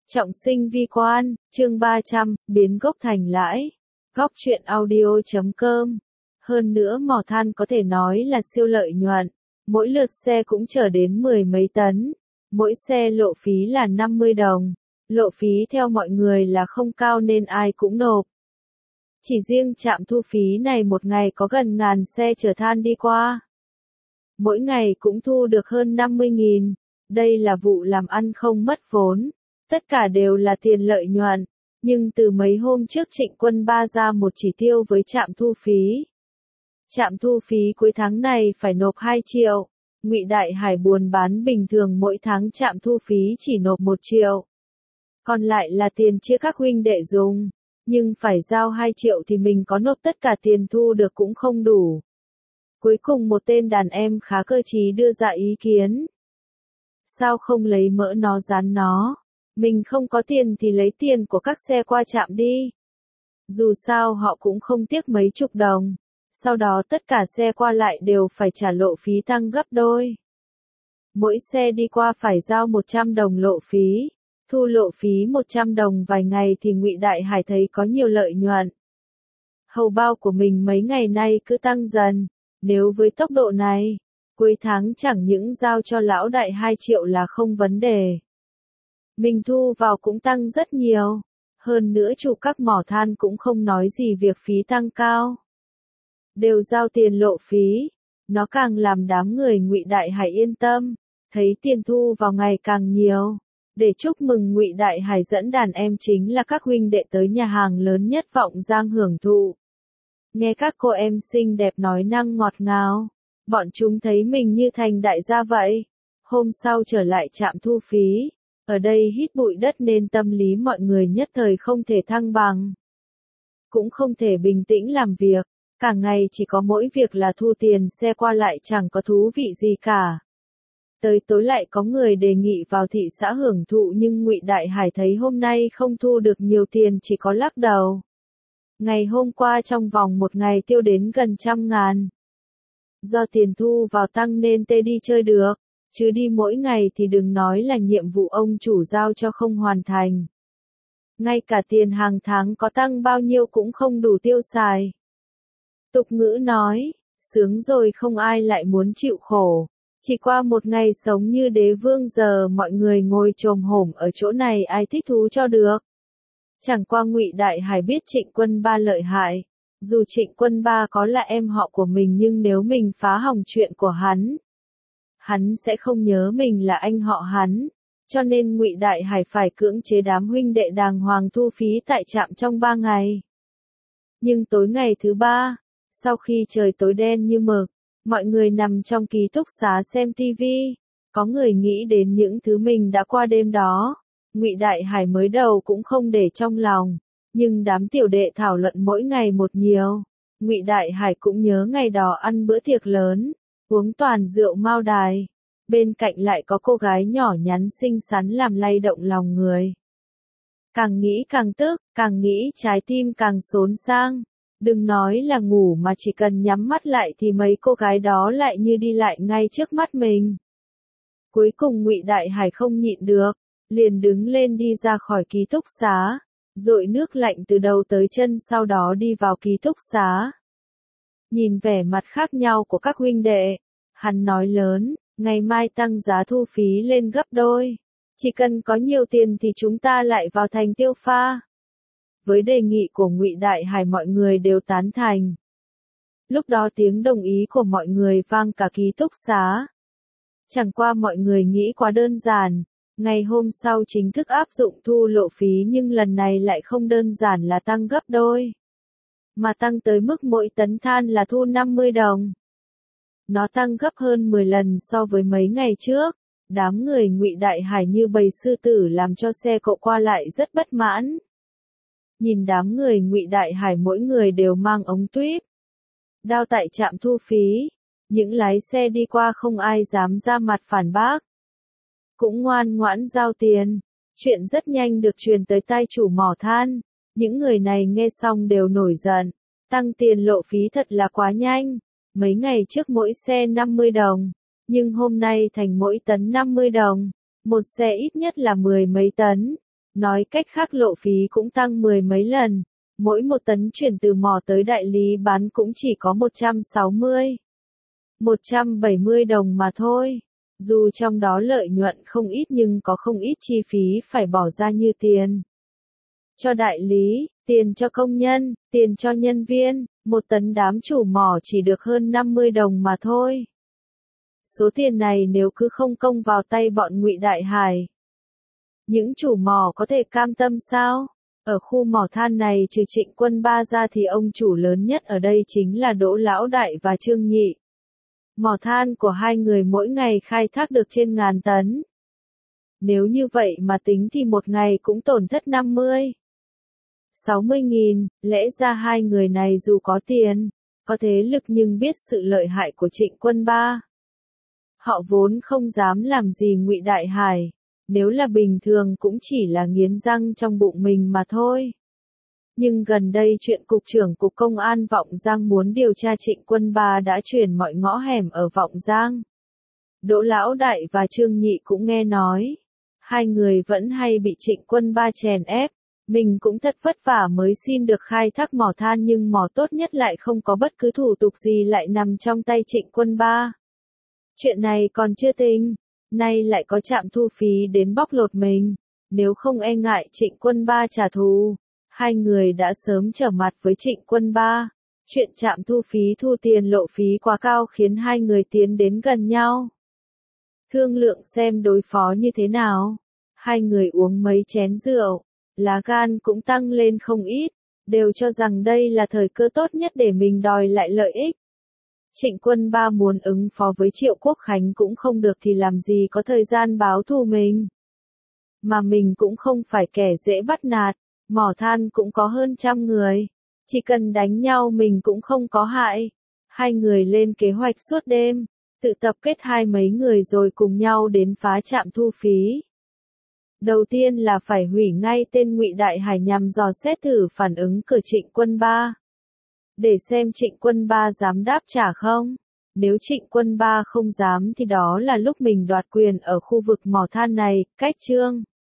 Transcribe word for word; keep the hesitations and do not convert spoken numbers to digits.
Trọng sinh vi quan, chương ba trăm, biến gốc thành lãi. Góc truyện audio chấm com. Hơn nữa mỏ than có thể nói là siêu lợi nhuận. Mỗi lượt xe cũng chở đến mười mấy tấn. Mỗi xe lộ phí là năm mươi đồng. Lộ phí theo mọi người là không cao nên ai cũng nộp. Chỉ riêng trạm thu phí này một ngày có gần ngàn xe chở than đi qua. Mỗi ngày cũng thu được hơn năm mươi nghìn. Đây là vụ làm ăn không mất vốn. Tất cả đều là tiền lợi nhuận, nhưng từ mấy hôm trước Trịnh Quân Ba ra một chỉ tiêu với trạm thu phí. Trạm thu phí cuối tháng này phải nộp hai triệu, Ngụy Đại Hải buôn bán bình thường mỗi tháng trạm thu phí chỉ nộp một triệu. Còn lại là tiền chia các huynh đệ dùng, nhưng phải giao hai triệu thì mình có nộp tất cả tiền thu được cũng không đủ. Cuối cùng một tên đàn em khá cơ trí đưa ra ý kiến. Sao không lấy mỡ nó dán nó? Mình không có tiền thì lấy tiền của các xe qua trạm đi. Dù sao họ cũng không tiếc mấy chục đồng. Sau đó tất cả xe qua lại đều phải trả lộ phí tăng gấp đôi. Mỗi xe đi qua phải giao một trăm đồng lộ phí. Thu lộ phí một trăm đồng vài ngày thì Ngụy Đại Hải thấy có nhiều lợi nhuận. Hầu bao của mình mấy ngày nay cứ tăng dần. Nếu với tốc độ này, cuối tháng chẳng những giao cho lão đại hai triệu là không vấn đề. Mình thu vào cũng tăng rất nhiều. Hơn nữa chủ các mỏ than cũng không nói gì việc phí tăng cao. Đều giao tiền lộ phí. Nó càng làm đám người Ngụy Đại Hải yên tâm. Thấy tiền thu vào ngày càng nhiều. Để chúc mừng Ngụy Đại Hải dẫn đàn em chính là các huynh đệ tới nhà hàng lớn nhất Vọng Giang hưởng thụ. Nghe các cô em xinh đẹp nói năng ngọt ngào. Bọn chúng thấy mình như thành đại gia vậy. Hôm sau trở lại trạm thu phí. Ở đây hít bụi đất nên tâm lý mọi người nhất thời không thể thăng bằng. Cũng không thể bình tĩnh làm việc, cả ngày chỉ có mỗi việc là thu tiền xe qua lại chẳng có thú vị gì cả. Tới tối lại có người đề nghị vào thị xã hưởng thụ nhưng Ngụy Đại Hải thấy hôm nay không thu được nhiều tiền chỉ có lắc đầu. Ngày hôm qua trong vòng một ngày tiêu đến gần trăm ngàn. Do tiền thu vào tăng nên tê đi chơi được. Chứ đi mỗi ngày thì đừng nói là nhiệm vụ ông chủ giao cho không hoàn thành. Ngay cả tiền hàng tháng có tăng bao nhiêu cũng không đủ tiêu xài. Tục ngữ nói, sướng rồi không ai lại muốn chịu khổ. Chỉ qua một ngày sống như đế vương giờ mọi người ngồi chồm hổm ở chỗ này ai thích thú cho được. Chẳng qua Ngụy Đại Hải biết Trịnh Quân Ba lợi hại. Dù Trịnh Quân Ba có là em họ của mình nhưng nếu mình phá hỏng chuyện của hắn, hắn sẽ không nhớ mình là anh họ hắn, cho nên Ngụy Đại Hải phải cưỡng chế đám huynh đệ đàng hoàng thu phí tại trạm trong ba ngày. Nhưng tối ngày thứ ba, sau khi trời tối đen như mực, mọi người nằm trong ký túc xá xem tivi, có người nghĩ đến những thứ mình đã qua đêm đó. Ngụy Đại Hải mới đầu cũng không để trong lòng, nhưng đám tiểu đệ thảo luận mỗi ngày một nhiều, Ngụy Đại Hải cũng nhớ ngày đó ăn bữa tiệc lớn. Uống toàn rượu Mao Đài, bên cạnh lại có cô gái nhỏ nhắn xinh xắn làm lay động lòng người. Càng nghĩ càng tức, càng nghĩ trái tim càng xốn sang. Đừng nói là ngủ mà chỉ cần nhắm mắt lại thì mấy cô gái đó lại như đi lại ngay trước mắt mình. Cuối cùng Ngụy Đại Hải không nhịn được, liền đứng lên đi ra khỏi ký túc xá, dội nước lạnh từ đầu tới chân sau đó đi vào ký túc xá. Nhìn vẻ mặt khác nhau của các huynh đệ, hắn nói lớn, ngày mai tăng giá thu phí lên gấp đôi. Chỉ cần có nhiều tiền thì chúng ta lại vào thành tiêu pha. Với đề nghị của Ngụy Đại Hải mọi người đều tán thành. Lúc đó tiếng đồng ý của mọi người vang cả ký túc xá. Chẳng qua mọi người nghĩ quá đơn giản, ngày hôm sau chính thức áp dụng thu lộ phí nhưng lần này lại không đơn giản là tăng gấp đôi. Mà tăng tới mức mỗi tấn than là thu năm mươi đồng. Nó tăng gấp hơn mười lần so với mấy ngày trước. Đám người Ngụy Đại Hải như bầy sư tử làm cho xe cộ qua lại rất bất mãn. Nhìn đám người Ngụy Đại Hải mỗi người đều mang ống tuýp. Đao tại trạm thu phí. Những lái xe đi qua không ai dám ra mặt phản bác. Cũng ngoan ngoãn giao tiền. Chuyện rất nhanh được truyền tới tai chủ mỏ than. Những người này nghe xong đều nổi giận, tăng tiền lộ phí thật là quá nhanh, mấy ngày trước mỗi xe năm mươi đồng, nhưng hôm nay thành mỗi tấn năm mươi đồng, một xe ít nhất là mười mấy tấn, Nói cách khác lộ phí cũng tăng mười mấy lần, mỗi một tấn chuyển từ mỏ tới đại lý bán cũng chỉ có một trăm sáu mươi, một trăm bảy mươi đồng mà thôi. Dù trong đó lợi nhuận không ít nhưng có không ít chi phí phải bỏ ra như tiền cho đại lý, tiền cho công nhân, tiền cho nhân viên, một tấn đám chủ mỏ chỉ được hơn năm mươi đồng mà thôi. Số tiền này nếu cứ không công vào tay bọn Ngụy Đại Hải, những chủ mỏ có thể cam tâm sao? Ở khu mỏ than này trừ Trịnh Quân Ba ra thì ông chủ lớn nhất ở đây chính là Đỗ Lão Đại và Trương Nhị. Mỏ than của hai người mỗi ngày khai thác được trên ngàn tấn. Nếu như vậy mà tính thì một ngày cũng tổn thất năm mươi, sáu mươi nghìn, lẽ ra hai người này dù có tiền, có thế lực nhưng biết sự lợi hại của Trịnh Quân Ba. Họ vốn không dám làm gì Ngụy Đại Hải, nếu là bình thường cũng chỉ là nghiến răng trong bụng mình mà thôi. Nhưng gần đây chuyện Cục trưởng Cục Công an Vọng Giang muốn điều tra Trịnh Quân Ba đã truyền mọi ngõ hẻm ở Vọng Giang. Đỗ Lão Đại và Trương Nhị cũng nghe nói. Hai người vẫn hay bị Trịnh Quân Ba chèn ép. Mình cũng thật vất vả mới xin được khai thác mỏ than nhưng mỏ tốt nhất lại không có bất cứ thủ tục gì lại nằm trong tay Trịnh Quân Ba. Chuyện này còn chưa tính, nay lại có trạm thu phí đến bóc lột mình. Nếu không e ngại Trịnh Quân Ba trả thù, hai người đã sớm trở mặt với Trịnh Quân Ba. Chuyện trạm thu phí thu tiền lộ phí quá cao khiến hai người tiến đến gần nhau. Thương lượng xem đối phó như thế nào. Hai người uống mấy chén rượu, lá gan cũng tăng lên không ít, đều cho rằng đây là thời cơ tốt nhất để mình đòi lại lợi ích. Trịnh Quân Ba muốn ứng phó với Triệu Quốc Khánh cũng không được thì làm gì có thời gian báo thù mình. Mà mình cũng không phải kẻ dễ bắt nạt, mỏ than cũng có hơn trăm người. Chỉ cần đánh nhau mình cũng không có hại. Hai người lên kế hoạch suốt đêm, tự tập kết hai mấy người rồi cùng nhau đến phá trạm thu phí. Đầu tiên là phải hủy ngay tên Ngụy Đại Hải nhằm dò xét thử phản ứng của Trịnh Quân Ba. Để xem Trịnh Quân Ba dám đáp trả không. Nếu Trịnh Quân Ba không dám thì đó là lúc mình đoạt quyền ở khu vực mỏ than này, cách Trương